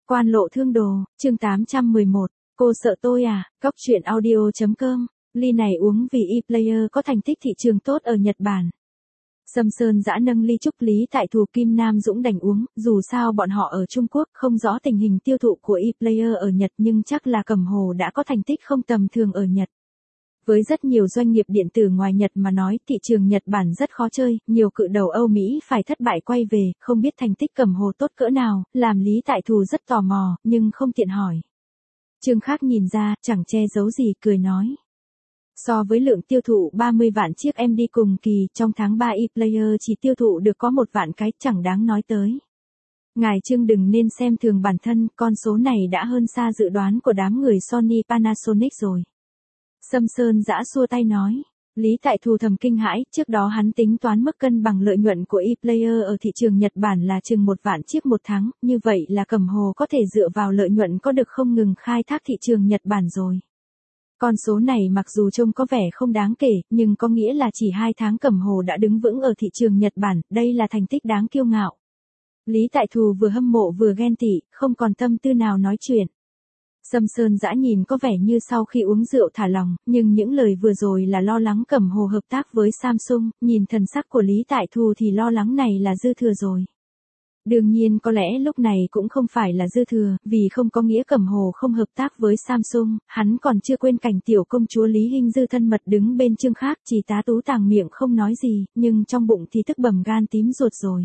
Quan lộ thương đồ, chương 811, cô sợ tôi à, Cóc truyện audio.com, ly này uống vì ePlayer có thành tích thị trường tốt ở Nhật Bản. Sâm Sơn Dã nâng ly chúc Lý Tại Thù Kim Nam Dũng đành uống, dù sao bọn họ ở Trung Quốc không rõ tình hình tiêu thụ của ePlayer ở Nhật nhưng chắc là Cẩm Hồ đã có thành tích không tầm thường ở Nhật. Với rất nhiều doanh nghiệp điện tử ngoài Nhật mà nói thị trường Nhật Bản rất khó chơi, nhiều cự đầu Âu Mỹ phải thất bại quay về, không biết thành tích Cẩm Hồ tốt cỡ nào, làm Lý Tại Thù rất tò mò, nhưng không tiện hỏi. Trương Khác nhìn ra, chẳng che giấu gì, cười nói. So với lượng tiêu thụ 30 vạn chiếc MD cùng kỳ, trong tháng 3 ePlayer chỉ tiêu thụ được có 1 vạn cái, chẳng đáng nói tới. Ngài Trương đừng nên xem thường bản thân, con số này đã hơn xa dự đoán của đám người Sony Panasonic rồi. Sâm Sơn Dã xua tay nói. Lý Tại Thù thầm kinh hãi, trước đó hắn tính toán mức cân bằng lợi nhuận của ePlayer ở thị trường Nhật Bản là chừng 1 vạn chiếc một tháng, như vậy là Cẩm Hồ có thể dựa vào lợi nhuận có được không ngừng khai thác thị trường Nhật Bản rồi. Con số này mặc dù trông có vẻ không đáng kể, nhưng có nghĩa là chỉ 2 tháng Cẩm Hồ đã đứng vững ở thị trường Nhật Bản, đây là thành tích đáng kiêu ngạo. Lý Tại Thù vừa hâm mộ vừa ghen tị, không còn tâm tư nào nói chuyện. Sâm Sơn Dã nhìn có vẻ như sau khi uống rượu thả lòng, nhưng những lời vừa rồi là lo lắng Cẩm Hồ hợp tác với Samsung, nhìn thần sắc của Lý Tại Thù thì lo lắng này là dư thừa rồi. Đương nhiên có lẽ lúc này cũng không phải là dư thừa, vì không có nghĩa Cẩm Hồ không hợp tác với Samsung, hắn còn chưa quên cảnh tiểu công chúa Lý Hinh Dư thân mật đứng bên Trương Khác, chỉ tá tú tàng miệng không nói gì, nhưng trong bụng thì tức bầm gan tím ruột rồi.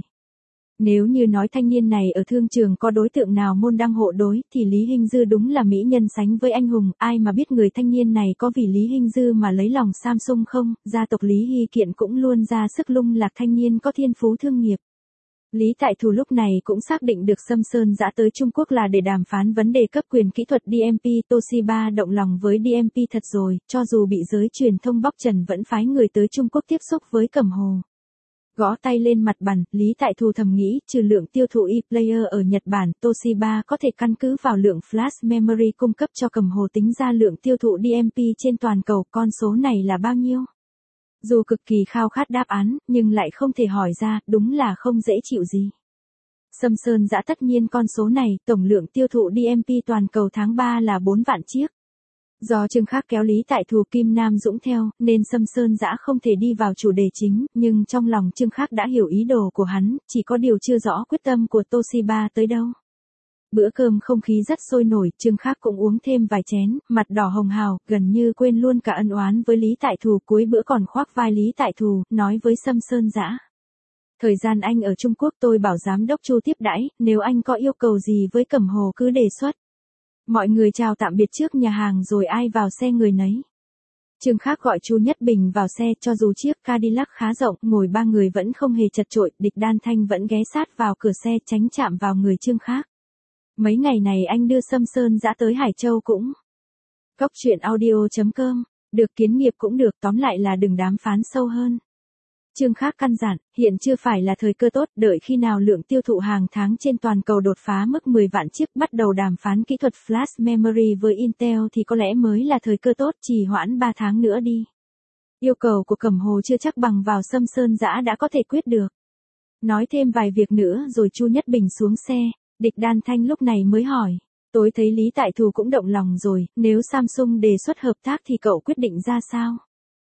Nếu như nói thanh niên này ở thương trường có đối tượng nào môn đăng hộ đối, thì Lý Hinh Dư đúng là mỹ nhân sánh với anh hùng, ai mà biết người thanh niên này có vì Lý Hinh Dư mà lấy lòng Samsung không, gia tộc Lý Hy Kiện cũng luôn ra sức lung lạc thanh niên có thiên phú thương nghiệp. Lý Tại Thù lúc này cũng xác định được Sâm Sơn Dã tới Trung Quốc là để đàm phán vấn đề cấp quyền kỹ thuật DMP, Toshiba động lòng với DMP thật rồi, cho dù bị giới truyền thông bóc trần vẫn phái người tới Trung Quốc tiếp xúc với Cẩm Hồ. Gõ tay lên mặt bàn, Lý Tại Thù thầm nghĩ, trừ lượng tiêu thụ ePlayer ở Nhật Bản, Toshiba có thể căn cứ vào lượng flash memory cung cấp cho Cẩm Hồ tính ra lượng tiêu thụ DMP trên toàn cầu, con số này là bao nhiêu? Dù cực kỳ khao khát đáp án, nhưng lại không thể hỏi ra, đúng là không dễ chịu gì. Sâm Sơn Dã tất nhiên con số này, tổng lượng tiêu thụ DMP toàn cầu tháng 3 là 4 vạn chiếc. Do Trương Khác kéo Lý Tại Thù Kim Nam Dũng theo, nên Sâm Sơn Dã không thể đi vào chủ đề chính, nhưng trong lòng Trương Khác đã hiểu ý đồ của hắn, chỉ có điều chưa rõ quyết tâm của Toshiba tới đâu. Bữa cơm không khí rất sôi nổi, Trương Khác cũng uống thêm vài chén, mặt đỏ hồng hào, gần như quên luôn cả ân oán với Lý Tại Thù, cuối bữa còn khoác vai Lý Tại Thù, nói với Sâm Sơn Dã. Thời gian anh ở Trung Quốc tôi bảo giám đốc Chu tiếp đãi, nếu anh có yêu cầu gì với Cẩm Hồ cứ đề xuất. Mọi người chào tạm biệt trước nhà hàng rồi ai vào xe người nấy. Trương Khác gọi Chu Nhất Bình vào xe, cho dù chiếc Cadillac khá rộng, ngồi 3 người vẫn không hề chật chội, Địch Đan Thanh vẫn ghé sát vào cửa xe tránh chạm vào người Trương Khác. Mấy ngày này anh đưa Sâm Sơn Dã tới Hải Châu cũng. Cóc truyện audio.com, được kiến nghiệp cũng được, tóm lại là đừng đàm phán sâu hơn. Trương Khác căn dặn, hiện chưa phải là thời cơ tốt, đợi khi nào lượng tiêu thụ hàng tháng trên toàn cầu đột phá mức 10 vạn chiếc bắt đầu đàm phán kỹ thuật flash memory với Intel thì có lẽ mới là thời cơ tốt, trì hoãn 3 tháng nữa đi. Yêu cầu của Cẩm Hồ chưa chắc bằng vào Sâm Sơn Dã đã có thể quyết được. Nói thêm vài việc nữa rồi Chu Nhất Bình xuống xe, Địch Đan Thanh lúc này mới hỏi. Tối thấy Lý Tại Thù cũng động lòng rồi, nếu Samsung đề xuất hợp tác thì cậu quyết định ra sao?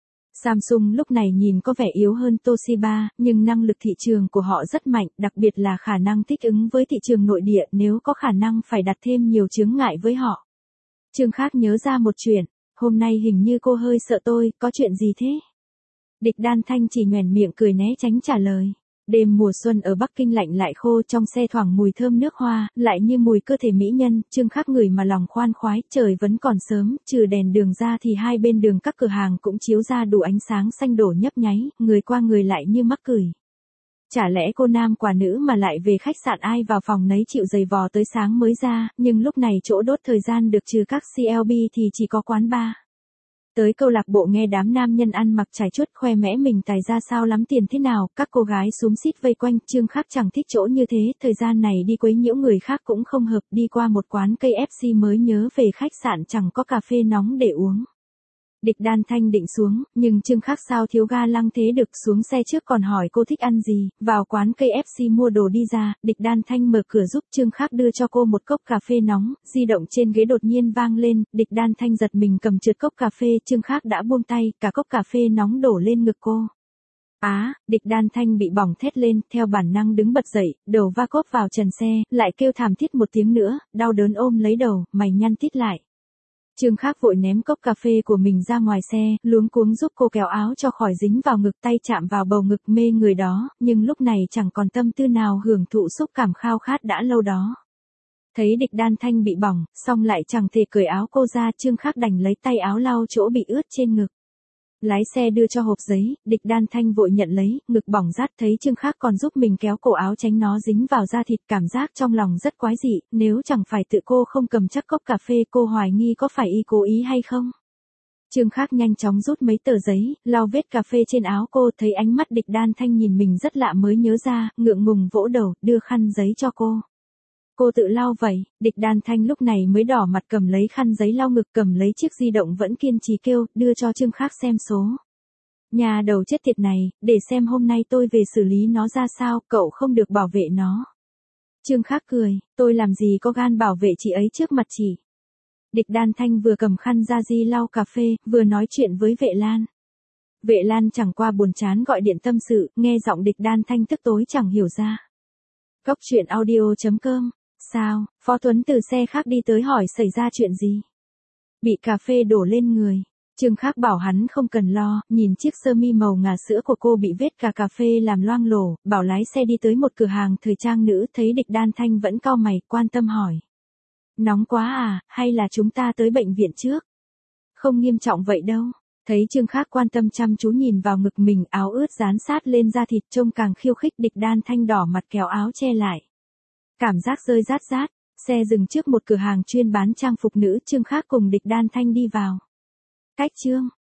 Samsung lúc này nhìn có vẻ yếu hơn Toshiba, nhưng năng lực thị trường của họ rất mạnh, đặc biệt là khả năng thích ứng với thị trường nội địa, nếu có khả năng phải đặt thêm nhiều chướng ngại với họ. Trương Khác nhớ ra một chuyện, hôm nay hình như cô hơi sợ tôi, có chuyện gì thế? Địch Đan Thanh chỉ nhoẻn miệng cười né tránh trả lời. Đêm mùa xuân ở Bắc Kinh lạnh lại khô, trong xe thoảng mùi thơm nước hoa, lại như mùi cơ thể mỹ nhân, Trương Khác ngửi mà lòng khoan khoái, trời vẫn còn sớm, trừ đèn đường ra thì hai bên đường các cửa hàng cũng chiếu ra đủ ánh sáng xanh đổ nhấp nháy, người qua người lại như mắc cười. Chả lẽ cô nam quả nữ mà lại về khách sạn ai vào phòng nấy chịu giày vò tới sáng mới ra, nhưng lúc này chỗ đốt thời gian được trừ các CLB thì chỉ có quán bar. Tới câu lạc bộ nghe đám nam nhân ăn mặc trải chuốt khoe mẽ mình tài ra sao lắm tiền thế nào, các cô gái xúm xít vây quanh, Trương Khác chẳng thích chỗ như thế, thời gian này đi quấy nhiễu người khác cũng không hợp, đi qua một quán KFC mới nhớ về khách sạn chẳng có cà phê nóng để uống. Địch Đan Thanh định xuống, nhưng Trương Khắc sao thiếu ga lăng thế được, xuống xe trước còn hỏi cô thích ăn gì, vào quán KFC mua đồ đi ra, Địch Đan Thanh mở cửa giúp Trương Khắc đưa cho cô một cốc cà phê nóng, di động trên ghế đột nhiên vang lên, Địch Đan Thanh giật mình cầm trượt cốc cà phê, Trương Khắc đã buông tay, cả cốc cà phê nóng đổ lên ngực cô. Địch Đan Thanh bị bỏng thét lên, theo bản năng đứng bật dậy, đầu va cốp vào trần xe, lại kêu thảm thiết một tiếng nữa, đau đớn ôm lấy đầu, mày nhăn tít lại. Trương Khắc vội ném cốc cà phê của mình ra ngoài xe, luống cuống giúp cô kéo áo cho khỏi dính vào ngực, tay chạm vào bầu ngực mê người đó, nhưng lúc này chẳng còn tâm tư nào hưởng thụ xúc cảm khao khát đã lâu đó. Thấy Địch Đan Thanh bị bỏng, xong lại chẳng thể cởi áo cô ra, Trương Khắc đành lấy tay áo lau chỗ bị ướt trên ngực. Lái xe đưa cho hộp giấy, Địch Đan Thanh vội nhận lấy, ngực bỏng rát, thấy Trương Khắc còn giúp mình kéo cổ áo tránh nó dính vào da thịt, cảm giác trong lòng rất quái dị, nếu chẳng phải tự cô không cầm chắc cốc cà phê, cô hoài nghi có phải y cố ý hay không. Trương Khắc nhanh chóng rút mấy tờ giấy, lau vết cà phê trên áo cô, thấy ánh mắt Địch Đan Thanh nhìn mình rất lạ mới nhớ ra, ngượng ngùng vỗ đầu, đưa khăn giấy cho cô. Cô tự lau vậy, Địch Đan Thanh lúc này mới đỏ mặt cầm lấy khăn giấy lau ngực, cầm lấy chiếc di động vẫn kiên trì kêu, đưa cho Trương Khắc xem số. Nhà đầu chết tiệt này, để xem hôm nay tôi về xử lý nó ra sao, cậu không được bảo vệ nó. Trương Khắc cười, tôi làm gì có gan bảo vệ chị ấy trước mặt chị. Địch Đan Thanh vừa cầm khăn ra di lau cà phê, vừa nói chuyện với Vệ Lan. Vệ Lan chẳng qua buồn chán gọi điện tâm sự, nghe giọng Địch Đan Thanh tức tối chẳng hiểu ra. Cóc truyện audio.com. Sao, Phó Tuấn từ xe khác đi tới hỏi xảy ra chuyện gì? Bị cà phê đổ lên người. Trương Khắc bảo hắn không cần lo, nhìn chiếc sơ mi màu ngà sữa của cô bị vết cà phê làm loang lổ, bảo lái xe đi tới một cửa hàng thời trang nữ, thấy Địch Đan Thanh vẫn cau mày, quan tâm hỏi. Nóng quá à, hay là chúng ta tới bệnh viện trước? Không nghiêm trọng vậy đâu. Thấy Trương Khắc quan tâm chăm chú nhìn vào ngực mình, áo ướt dán sát lên da thịt trông càng khiêu khích, Địch Đan Thanh đỏ mặt kéo áo che lại. Cảm giác rơi rát rát, xe dừng trước một cửa hàng chuyên bán trang phục nữ, Trương Khắc cùng Địch Đan Thanh đi vào. Cách Trương